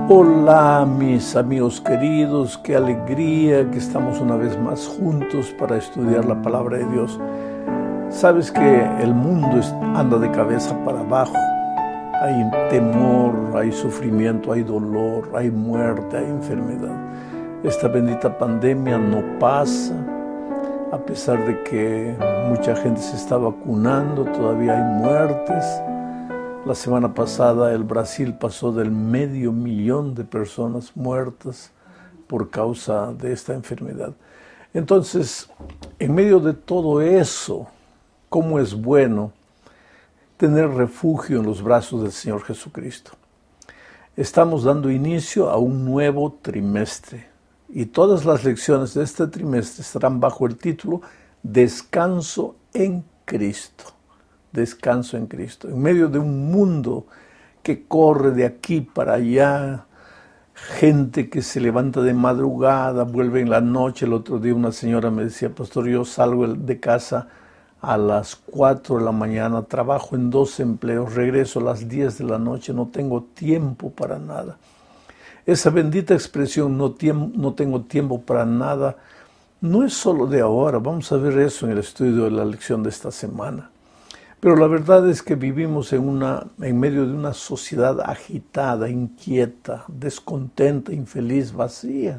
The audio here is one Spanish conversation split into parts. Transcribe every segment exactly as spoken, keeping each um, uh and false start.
Hola mis amigos queridos, qué alegría que estamos una vez más juntos para estudiar la palabra de Dios. Sabes que el mundo anda de cabeza para abajo, hay temor, hay sufrimiento, hay dolor, hay muerte, hay enfermedad. Esta bendita pandemia no pasa, a pesar de que mucha gente se está vacunando, todavía hay muertes. La semana pasada el Brasil pasó del medio millón de personas muertas por causa de esta enfermedad. Entonces, en medio de todo eso, ¿cómo es bueno tener refugio en los brazos del Señor Jesucristo? Estamos dando inicio a un nuevo trimestre y todas las lecciones de este trimestre estarán bajo el título Descanso en Cristo. Descanso en Cristo. En medio de un mundo que corre de aquí para allá, gente que se levanta de madrugada, vuelve en la noche. El otro día una señora me decía, pastor, yo salgo de casa a las cuatro de la mañana, trabajo en dos empleos, regreso a las diez de la noche, no tengo tiempo para nada. Esa bendita expresión, no, tiempo, no tengo tiempo para nada, no es solo de ahora. Vamos a ver eso en el estudio de la lección de esta semana. Pero la verdad es que vivimos en, una, en medio de una sociedad agitada, inquieta, descontenta, infeliz, vacía.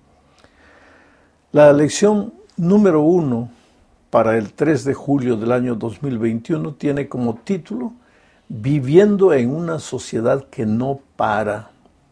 La lección número uno para el tres de julio del año dos mil veintiuno tiene como título Viviendo en una sociedad que no para.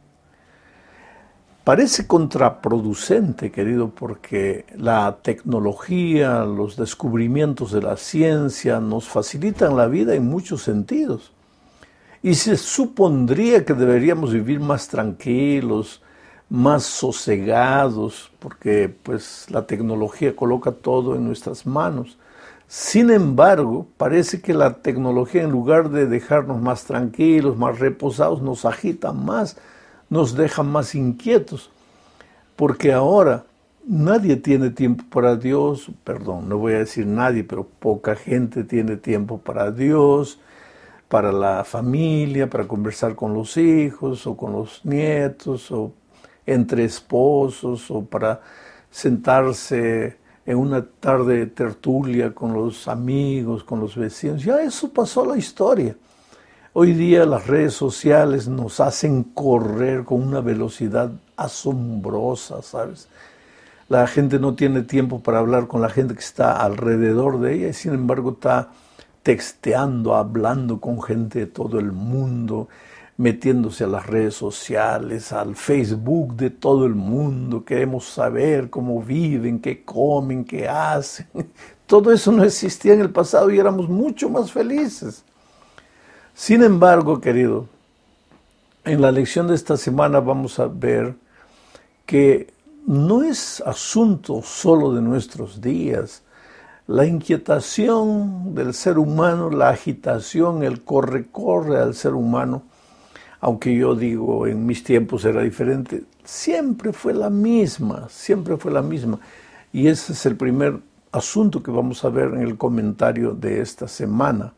Parece contraproducente, querido, porque la tecnología, los descubrimientos de la ciencia nos facilitan la vida en muchos sentidos. Y se supondría que deberíamos vivir más tranquilos, más sosegados, porque pues la tecnología coloca todo en nuestras manos. Sin embargo, parece que la tecnología, en lugar de dejarnos más tranquilos, más reposados, nos agita más, nos deja más inquietos, porque ahora nadie tiene tiempo para Dios, perdón, no voy a decir nadie, pero poca gente tiene tiempo para Dios, para la familia, para conversar con los hijos o con los nietos, o entre esposos, o para sentarse en una tarde de tertulia con los amigos, con los vecinos. Ya eso pasó a la historia. Hoy día las redes sociales nos hacen correr con una velocidad asombrosa, ¿sabes? La gente no tiene tiempo para hablar con la gente que está alrededor de ella y sin embargo está texteando, hablando con gente de todo el mundo, metiéndose a las redes sociales, al Facebook de todo el mundo. Queremos saber cómo viven, qué comen, qué hacen. Todo eso no existía en el pasado y éramos mucho más felices. Sin embargo, querido, en la lección de esta semana vamos a ver que no es asunto solo de nuestros días. La inquietación del ser humano, la agitación, el corre-corre al ser humano, aunque yo digo en mis tiempos era diferente, siempre fue la misma, siempre fue la misma. Y ese es el primer asunto que vamos a ver en el comentario de esta semana.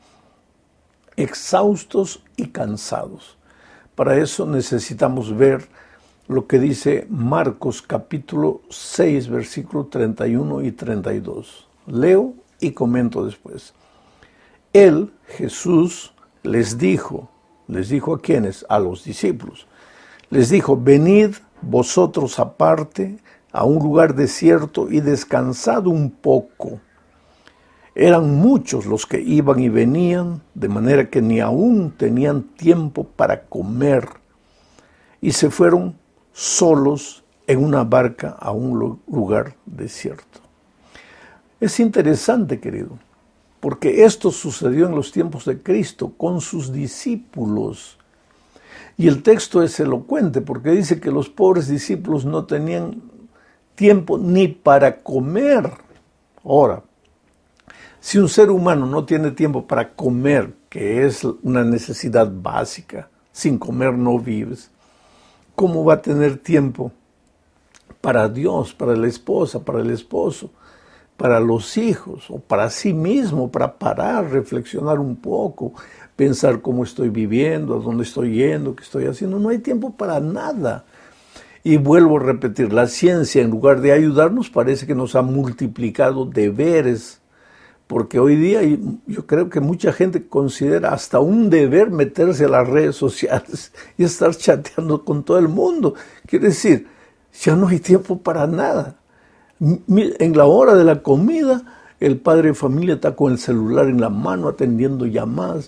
Exhaustos y cansados. Para eso necesitamos ver lo que dice Marcos capítulo seis, versículos treinta y uno y treinta y dos. Leo y comento después. Él, Jesús, les dijo, les dijo a quienes, a los discípulos, les dijo, venid vosotros aparte a un lugar desierto y descansad un poco. Eran muchos los que iban y venían, de manera que ni aún tenían tiempo para comer, y se fueron solos en una barca a un lugar desierto. Es interesante, querido, porque esto sucedió en los tiempos de Cristo con sus discípulos. Y el texto es elocuente porque dice que los pobres discípulos no tenían tiempo ni para comer. Ahora, si un ser humano no tiene tiempo para comer, que es una necesidad básica, sin comer no vives, ¿cómo va a tener tiempo para Dios, para la esposa, para el esposo? para los hijos o para sí mismo, para parar, reflexionar un poco, pensar cómo estoy viviendo, a dónde estoy yendo, qué estoy haciendo. No hay tiempo para nada. Y vuelvo a repetir, la ciencia, en lugar de ayudarnos, parece que nos ha multiplicado deberes, porque hoy día yo creo que mucha gente considera hasta un deber meterse a las redes sociales y estar chateando con todo el mundo. Quiere decir, ya no hay tiempo para nada. En la hora de la comida, el padre de familia está con el celular en la mano atendiendo llamadas.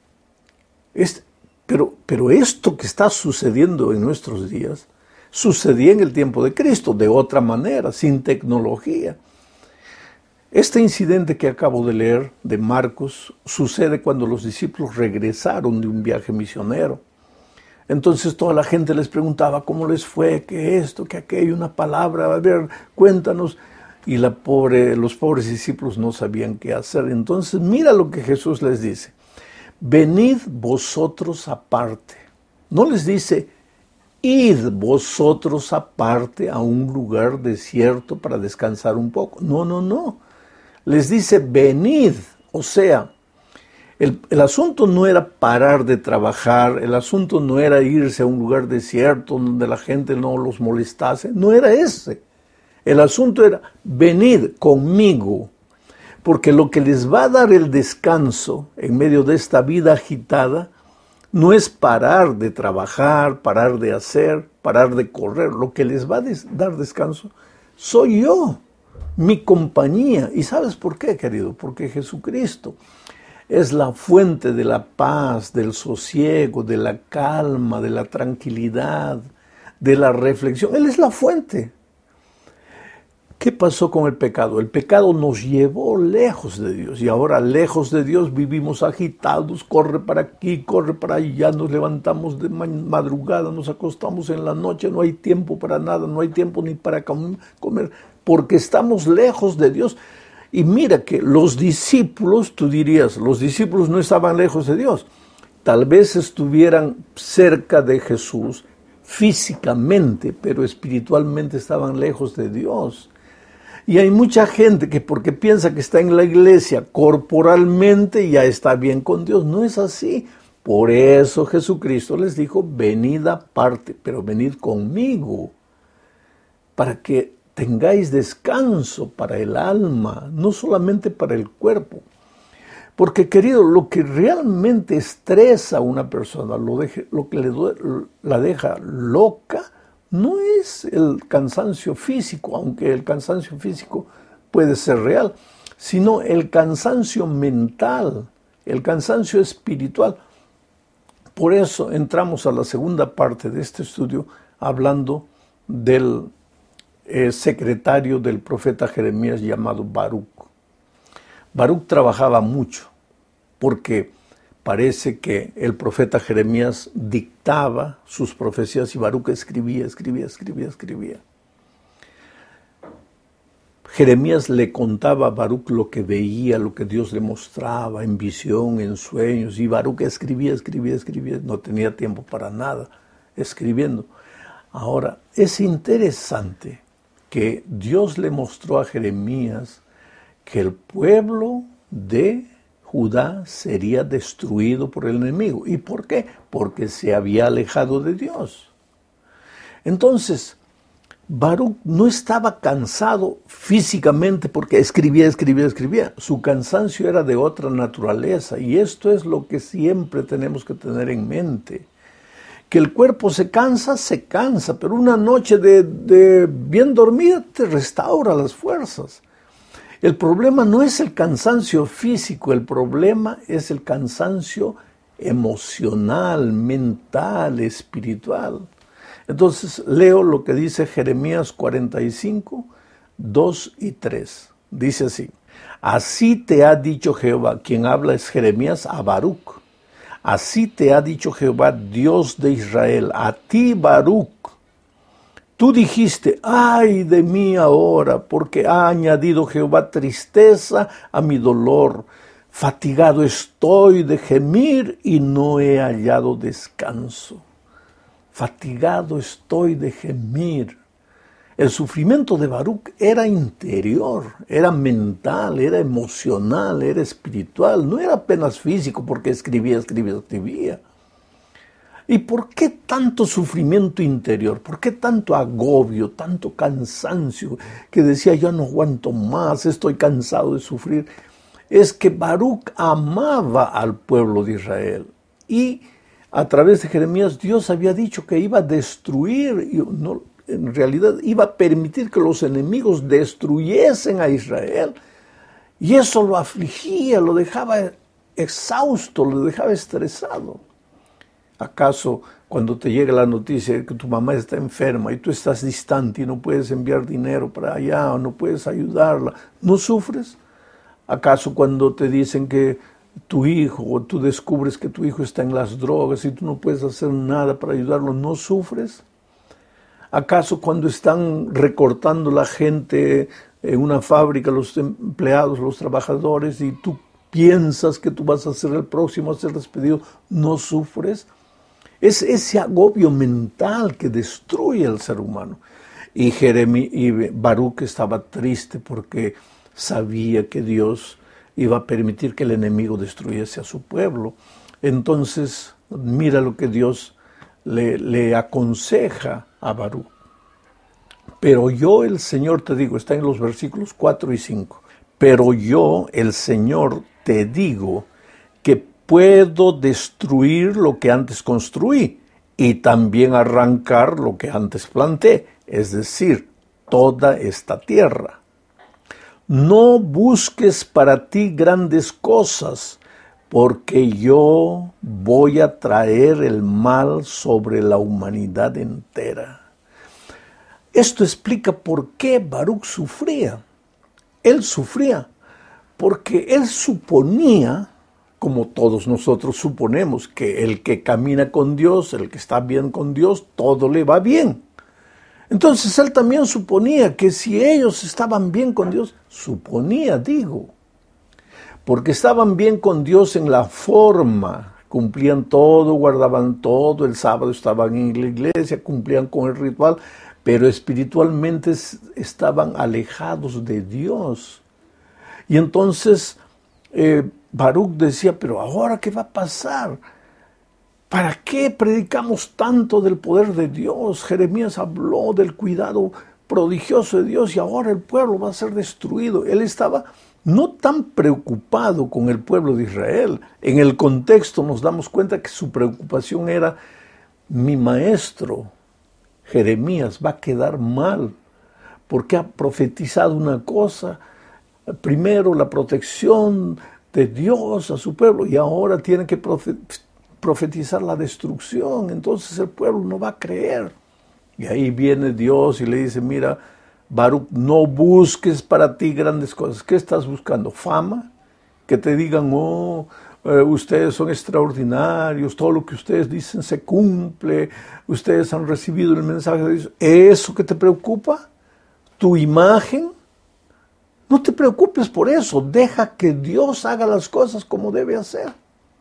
Es, pero, pero esto que está sucediendo en nuestros días sucedía en el tiempo de Cristo, de otra manera, sin tecnología. Este incidente que acabo de leer de Marcos sucede cuando los discípulos regresaron de un viaje misionero. Entonces toda la gente les preguntaba cómo les fue, qué esto, qué aquello, una palabra, a ver, cuéntanos. Y la pobre, los pobres discípulos no sabían qué hacer. Entonces mira lo que Jesús les dice. Venid vosotros aparte. No les dice, id vosotros aparte a un lugar desierto para descansar un poco. No, no, no. Les dice, venid. O sea, el, el asunto no era parar de trabajar, el asunto no era irse a un lugar desierto donde la gente no los molestase, no era ese. El asunto era, venid conmigo, porque lo que les va a dar el descanso en medio de esta vida agitada no es parar de trabajar, parar de hacer, parar de correr. Lo que les va a des- dar descanso soy yo, mi compañía. ¿Y sabes por qué, querido? Porque Jesucristo es la fuente de la paz, del sosiego, de la calma, de la tranquilidad, de la reflexión. Él es la fuente. ¿Qué pasó con el pecado? El pecado nos llevó lejos de Dios y ahora lejos de Dios vivimos agitados, corre para aquí, corre para allá, nos levantamos de madrugada, nos acostamos en la noche, no hay tiempo para nada, no hay tiempo ni para comer, porque estamos lejos de Dios. Y mira que los discípulos, tú dirías, los discípulos no estaban lejos de Dios, tal vez estuvieran cerca de Jesús físicamente, pero espiritualmente estaban lejos de Dios. Y hay mucha gente que porque piensa que está en la iglesia corporalmente ya está bien con Dios. No es así. Por eso Jesucristo les dijo, venid aparte, pero venid conmigo, para que tengáis descanso para el alma, no solamente para el cuerpo. Porque, querido, lo que realmente estresa a una persona, lo, deje, lo que le, la deja loca, no es el cansancio físico, aunque el cansancio físico puede ser real, sino el cansancio mental, el cansancio espiritual. Por eso entramos a la segunda parte de este estudio hablando del eh, secretario del profeta Jeremías llamado Baruc. Baruc trabajaba mucho porque parece que el profeta Jeremías dictaba sus profecías y Baruc escribía, escribía, escribía, escribía. Jeremías le contaba a Baruc lo que veía, lo que Dios le mostraba en visión, en sueños, y Baruc escribía, escribía, escribía, no tenía tiempo para nada escribiendo. Ahora, es interesante que Dios le mostró a Jeremías que el pueblo de Judá sería destruido por el enemigo. ¿Y por qué? Porque se había alejado de Dios. Entonces, Baruc no estaba cansado físicamente porque escribía, escribía, escribía. Su cansancio era de otra naturaleza y esto es lo que siempre tenemos que tener en mente. Que el cuerpo se cansa, se cansa, pero una noche de, de bien dormida te restaura las fuerzas. El problema no es el cansancio físico, el problema es el cansancio emocional, mental, espiritual. Entonces leo lo que dice Jeremías cuarenta y cinco, dos y tres. Dice así, así te ha dicho Jehová, quien habla es Jeremías a Baruc. Así te ha dicho Jehová, Dios de Israel, a ti Baruc. Tú dijiste, ay de mí ahora, porque ha añadido Jehová tristeza a mi dolor. Fatigado estoy de gemir y no he hallado descanso. Fatigado estoy de gemir. El sufrimiento de Baruc era interior, era mental, era emocional, era espiritual, no era apenas físico porque escribía, escribía, escribía. ¿Y por qué tanto sufrimiento interior? ¿Por qué tanto agobio, tanto cansancio? Que decía, yo no aguanto más, estoy cansado de sufrir. Es que Baruc amaba al pueblo de Israel. Y a través de Jeremías, Dios había dicho que iba a destruir, y no, en realidad iba a permitir que los enemigos destruyesen a Israel. Y eso lo afligía, lo dejaba exhausto, lo dejaba estresado. ¿Acaso cuando te llega la noticia de que tu mamá está enferma y tú estás distante y no puedes enviar dinero para allá o no puedes ayudarla, no sufres? ¿Acaso cuando te dicen que tu hijo o tú descubres que tu hijo está en las drogas y tú no puedes hacer nada para ayudarlo, no sufres? ¿Acaso cuando están recortando la gente en una fábrica, los empleados, los trabajadores, y tú piensas que tú vas a ser el próximo a ser despedido, no sufres? Es ese agobio mental que destruye al ser humano. Y, Jeremí, y Baruc estaba triste porque sabía que Dios iba a permitir que el enemigo destruyese a su pueblo. Entonces, mira lo que Dios le, le aconseja a Baruc. Pero yo, el Señor, te digo, está en los versículos cuatro y cinco. Pero yo, el Señor, te digo que puedo destruir lo que antes construí y también arrancar lo que antes planté, es decir, toda esta tierra. No busques para ti grandes cosas, porque yo voy a traer el mal sobre la humanidad entera. Esto explica por qué Baruc sufría. Él sufría porque él suponía, como todos nosotros suponemos, que el que camina con Dios, el que está bien con Dios, todo le va bien. Entonces él también suponía que si ellos estaban bien con Dios, suponía, digo, porque estaban bien con Dios en la forma, cumplían todo, guardaban todo, el sábado estaban en la iglesia, cumplían con el ritual, pero espiritualmente estaban alejados de Dios. Y entonces eh, Baruc decía, pero ahora ¿qué va a pasar? ¿Para qué predicamos tanto del poder de Dios? Jeremías habló del cuidado prodigioso de Dios y ahora el pueblo va a ser destruido. Él estaba no tan preocupado con el pueblo de Israel. En el contexto nos damos cuenta que su preocupación era, mi maestro Jeremías va a quedar mal porque ha profetizado una cosa, primero la protección de Dios a su pueblo y ahora tiene que profetizar la destrucción, entonces el pueblo no va a creer. Y ahí viene Dios y le dice, mira, Baruc, no busques para ti grandes cosas. ¿Qué estás buscando? ¿Fama? Que te digan, oh, eh, ustedes son extraordinarios, todo lo que ustedes dicen se cumple, ustedes han recibido el mensaje de Dios. ¿Eso que te preocupa? ¿Tu imagen? No te preocupes por eso, deja que Dios haga las cosas como debe hacer.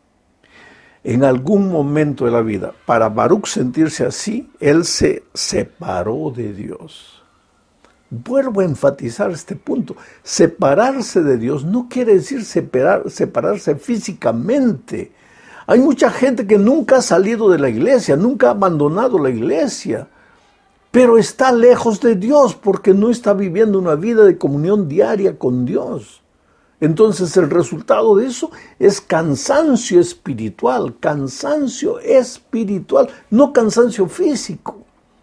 En algún momento de la vida, para Baruc sentirse así, él se separó de Dios. Vuelvo a enfatizar este punto. Separarse de Dios no quiere decir separar, separarse físicamente. Hay mucha gente que nunca ha salido de la iglesia, nunca ha abandonado la iglesia, pero está lejos de Dios porque no está viviendo una vida de comunión diaria con Dios. Entonces el resultado de eso es cansancio espiritual, cansancio espiritual, no cansancio físico,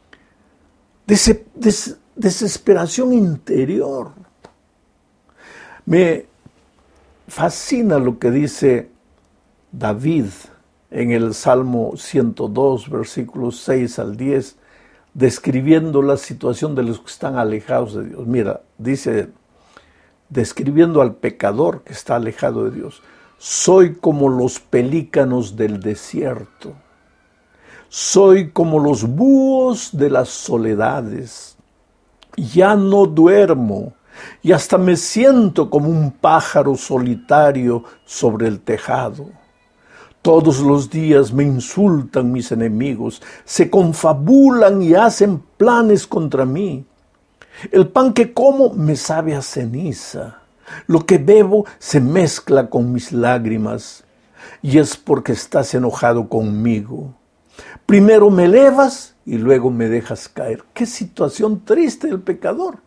des, des, desesperación interior. Me fascina lo que dice David en el Salmo ciento dos, versículos seis al diez, describiendo la situación de los que están alejados de Dios. Mira, dice, describiendo al pecador que está alejado de Dios, soy como los pelícanos del desierto, soy como los búhos de las soledades, ya no duermo y hasta me siento como un pájaro solitario sobre el tejado. Todos los días me insultan mis enemigos, se confabulan y hacen planes contra mí. El pan que como me sabe a ceniza. Lo que bebo se mezcla con mis lágrimas. Y es porque estás enojado conmigo. Primero me elevas y luego me dejas caer. Qué situación triste del pecador.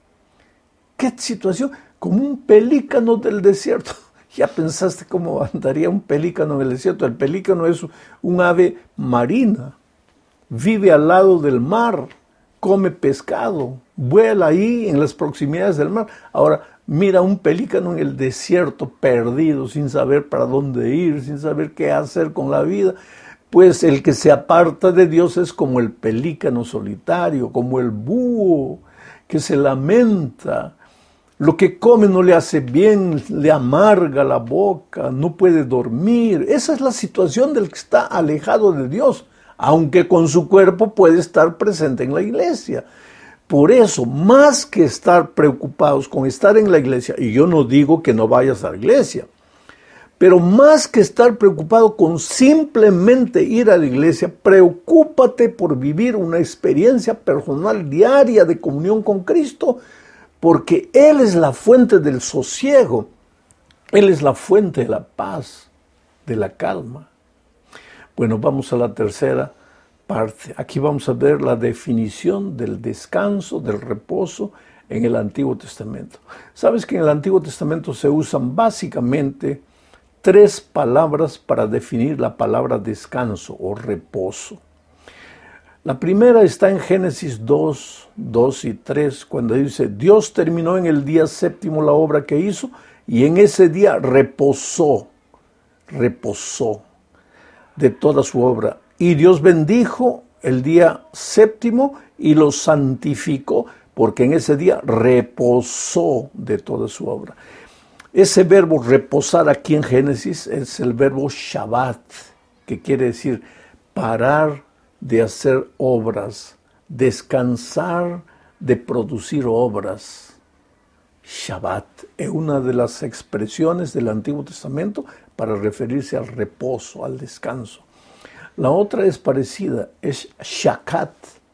Qué situación, como un pelícano del desierto. ¿Ya pensaste cómo andaría un pelícano en el desierto? El pelícano es un ave marina. Vive al lado del mar, come pescado, vuela ahí en las proximidades del mar. Ahora, mira un pelícano en el desierto, perdido, sin saber para dónde ir, sin saber qué hacer con la vida. Pues el que se aparta de Dios es como el pelícano solitario, como el búho que se lamenta. Lo que come no le hace bien, le amarga la boca, no puede dormir. Esa es la situación del que está alejado de Dios, aunque con su cuerpo puede estar presente en la iglesia. Por eso, más que estar preocupados con estar en la iglesia, y yo no digo que no vayas a la iglesia, pero más que estar preocupado con simplemente ir a la iglesia, preocúpate por vivir una experiencia personal diaria de comunión con Cristo, porque Él es la fuente del sosiego, Él es la fuente de la paz, de la calma. Bueno, vamos a la tercera parte. Aquí vamos a ver la definición del descanso, del reposo en el Antiguo Testamento. Sabes que en el Antiguo Testamento se usan básicamente tres palabras para definir la palabra descanso o reposo. La primera está en Génesis dos, dos y tres, cuando dice, Dios terminó en el día séptimo la obra que hizo y en ese día reposó, reposó de toda su obra. Y Dios bendijo el día séptimo y lo santificó, porque en ese día reposó de toda su obra. Ese verbo reposar aquí en Génesis es el verbo Shabbat, que quiere decir parar de hacer obras, descansar de producir obras. Shabbat es una de las expresiones del Antiguo Testamento para referirse al reposo, al descanso. La otra es parecida, es Shakat.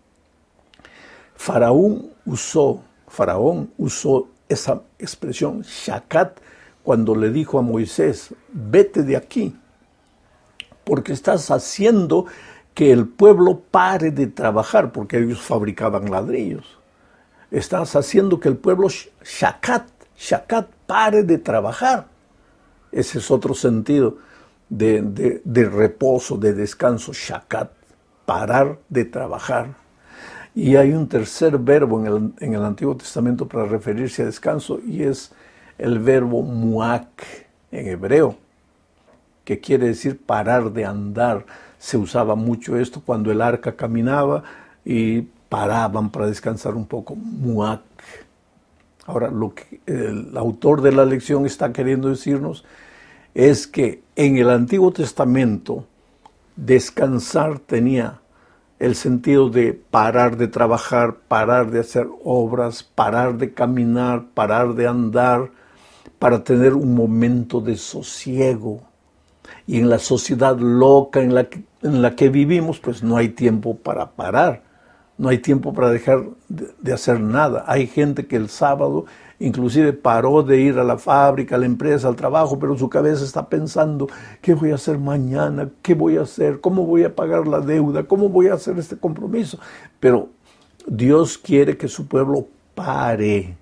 Faraón usó, Faraón usó esa expresión, Shakat, cuando le dijo a Moisés, vete de aquí, porque estás haciendo que el pueblo pare de trabajar, porque ellos fabricaban ladrillos. Estás haciendo que el pueblo shakat, shakat, pare de trabajar. Ese es otro sentido de, de, de reposo, de descanso, shakat, parar de trabajar. Y hay un tercer verbo en el, en el Antiguo Testamento para referirse a descanso, y es el verbo muak en hebreo, que quiere decir parar de andar. Se usaba mucho esto cuando el arca caminaba y paraban para descansar un poco. Muak. Ahora, lo que el autor de la lección está queriendo decirnos es que en el Antiguo Testamento descansar tenía el sentido de parar de trabajar, parar de hacer obras, parar de caminar, parar de andar, para tener un momento de sosiego. Y en la sociedad loca en la que, en la que vivimos, pues no hay tiempo para parar, no hay tiempo para dejar de, de hacer nada. Hay gente que el sábado inclusive paró de ir a la fábrica, a la empresa, al trabajo, pero su cabeza está pensando, ¿qué voy a hacer mañana? ¿Qué voy a hacer? ¿Cómo voy a pagar la deuda? ¿Cómo voy a hacer este compromiso? Pero Dios quiere que su pueblo pare.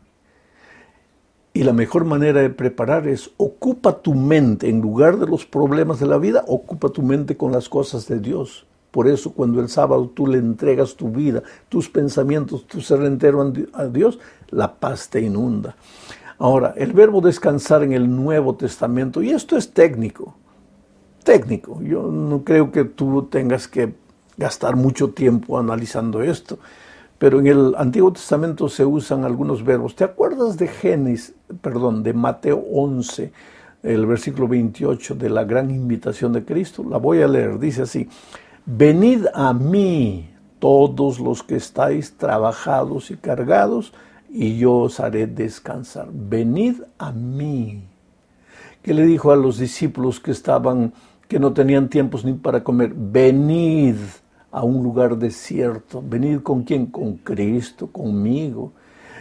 Y la mejor manera de preparar es ocupa tu mente, en lugar de los problemas de la vida, ocupa tu mente con las cosas de Dios. Por eso cuando el sábado tú le entregas tu vida, tus pensamientos, tu ser entero a Dios, la paz te inunda. Ahora, el verbo descansar en el Nuevo Testamento, y esto es técnico, técnico. Yo no creo que tú tengas que gastar mucho tiempo analizando esto. Pero en el Antiguo Testamento se usan algunos verbos. ¿Te acuerdas de Génesis, perdón, de Mateo once, el versículo veintiocho de la gran invitación de Cristo? La voy a leer, dice así, venid a mí todos los que estáis trabajados y cargados, y yo os haré descansar. Venid a mí. ¿Qué le dijo a los discípulos que estaban, que no tenían tiempos ni para comer? Venid a un lugar desierto. ¿Venid con quién? Con Cristo, conmigo.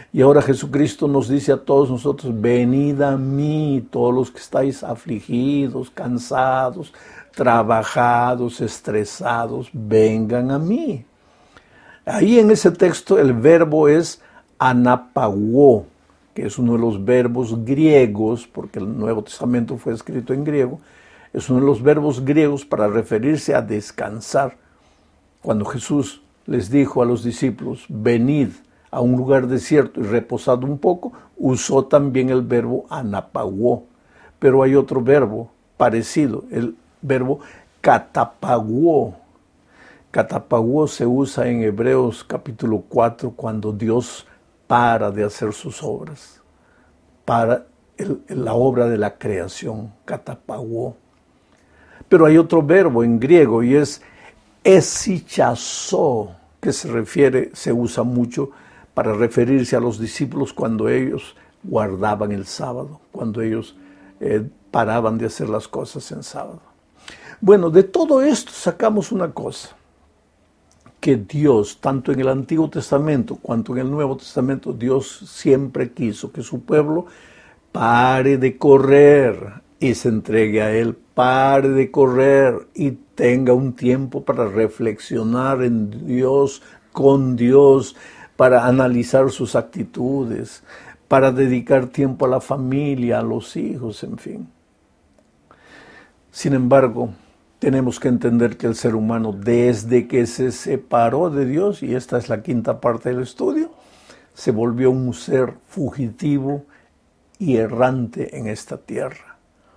Y ahora Jesucristo nos dice a todos nosotros, venid a mí, todos los que estáis afligidos, cansados, trabajados, estresados, vengan a mí. Ahí en ese texto el verbo es anapagó, que es uno de los verbos griegos, porque el Nuevo Testamento fue escrito en griego, es uno de los verbos griegos para referirse a descansar. Cuando Jesús les dijo a los discípulos, venid a un lugar desierto y reposad un poco, usó también el verbo anapagó. Pero hay otro verbo parecido, el verbo catapagó. Catapagó se usa en Hebreos capítulo cuatro cuando Dios para de hacer sus obras, para el, la obra de la creación, catapagó. Pero hay otro verbo en griego y es esichazó, que se refiere, se usa mucho para referirse a los discípulos cuando ellos guardaban el sábado, cuando ellos eh, paraban de hacer las cosas en sábado. Bueno, de todo esto sacamos una cosa, que Dios, tanto en el Antiguo Testamento cuanto en el Nuevo Testamento, Dios siempre quiso que su pueblo pare de correr y se entregue a Él, pare de correr y tenga un tiempo para reflexionar en Dios, con Dios, para analizar sus actitudes, para dedicar tiempo a la familia, a los hijos, en fin. Sin embargo, tenemos que entender que el ser humano, desde que se separó de Dios, y esta es la quinta parte del estudio, se volvió un ser fugitivo y errante en esta tierra.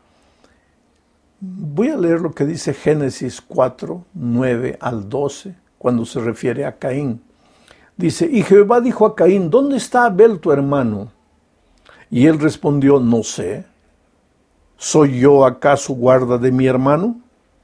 Voy a leer lo que dice Génesis cuatro, nueve al doce, cuando se refiere a Caín. Dice, y Jehová dijo a Caín, ¿dónde está Abel tu hermano? Y él respondió, no sé. ¿Soy yo acaso guarda de mi hermano?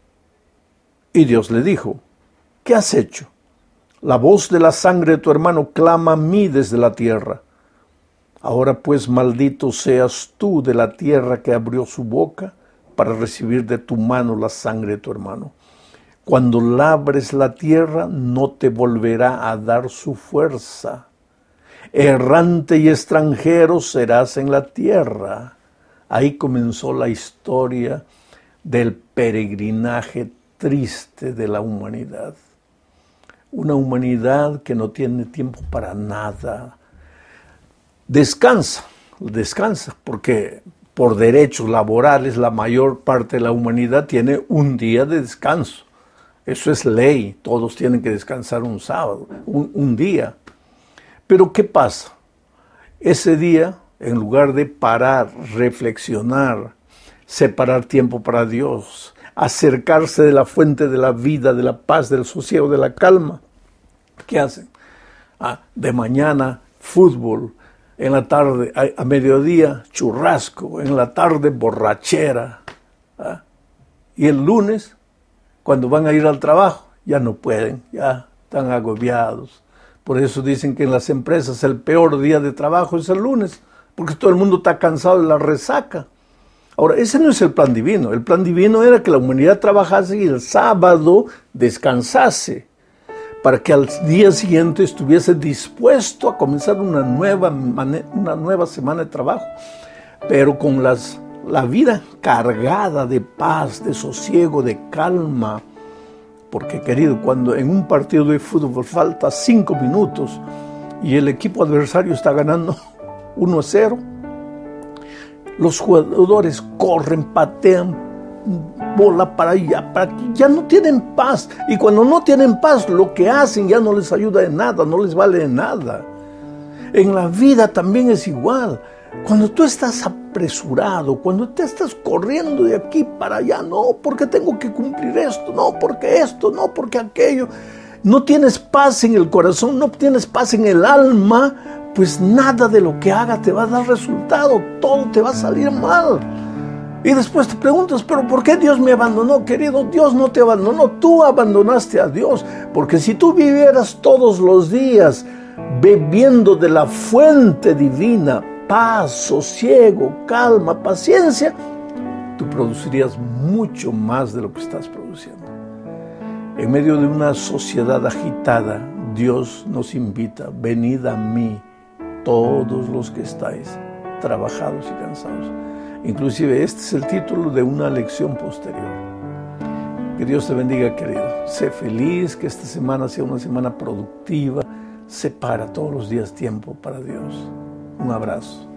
Y Dios le dijo, ¿qué has hecho? La voz de la sangre de tu hermano clama a mí desde la tierra. Ahora pues maldito seas tú de la tierra que abrió su boca para recibir de tu mano la sangre de tu hermano. Cuando labres la tierra, no te volverá a dar su fuerza. Errante y extranjero serás en la tierra. Ahí comenzó la historia del peregrinaje triste de la humanidad. Una humanidad que no tiene tiempo para nada. Descansa, descansa, porque por derechos laborales la mayor parte de la humanidad tiene un día de descanso. Eso es ley, todos tienen que descansar un sábado, un, un día. Pero ¿qué pasa? Ese día, en lugar de parar, reflexionar, separar tiempo para Dios, acercarse de la fuente de la vida, de la paz, del sosiego, de la calma, ¿qué hacen? Ah, de mañana, fútbol, en la tarde, a, a mediodía, churrasco, en la tarde, borrachera. ¿Ah? Y el lunes, cuando van a ir al trabajo, ya no pueden, ya están agobiados. Por eso dicen que en las empresas el peor día de trabajo es el lunes, porque todo el mundo está cansado de la resaca. Ahora, ese no es el plan divino. El plan divino era que la humanidad trabajase y el sábado descansase, para que al día siguiente estuviese dispuesto a comenzar una nueva, una nueva semana de trabajo, pero con las, la vida cargada de paz, de sosiego, de calma. Porque, querido, cuando en un partido de fútbol falta cinco minutos y el equipo adversario está ganando uno a cero, los jugadores corren, patean, bola para allá, para aquí, ya no tienen paz. Y cuando no tienen paz, lo que hacen ya no les ayuda de nada, no les vale de nada. En la vida también es igual. Cuando tú estás apresurado, cuando te estás corriendo de aquí para allá, no, porque tengo que cumplir esto, no, porque esto, no, porque aquello, no tienes paz en el corazón, no tienes paz en el alma, pues nada de lo que haga te va a dar resultado, todo te va a salir mal. Y después te preguntas, ¿pero por qué Dios me abandonó? Querido, Dios no te abandonó, tú abandonaste a Dios, porque si tú vivieras todos los días bebiendo de la fuente divina, paz, sosiego, calma, paciencia, tú producirías mucho más de lo que estás produciendo. En medio de una sociedad agitada, Dios nos invita, venid a mí, todos los que estáis trabajados y cansados. Inclusive este es el título de una lección posterior. Que Dios te bendiga, querido. Sé feliz, que esta semana sea una semana productiva. Separa todos los días tiempo para Dios. Un abrazo.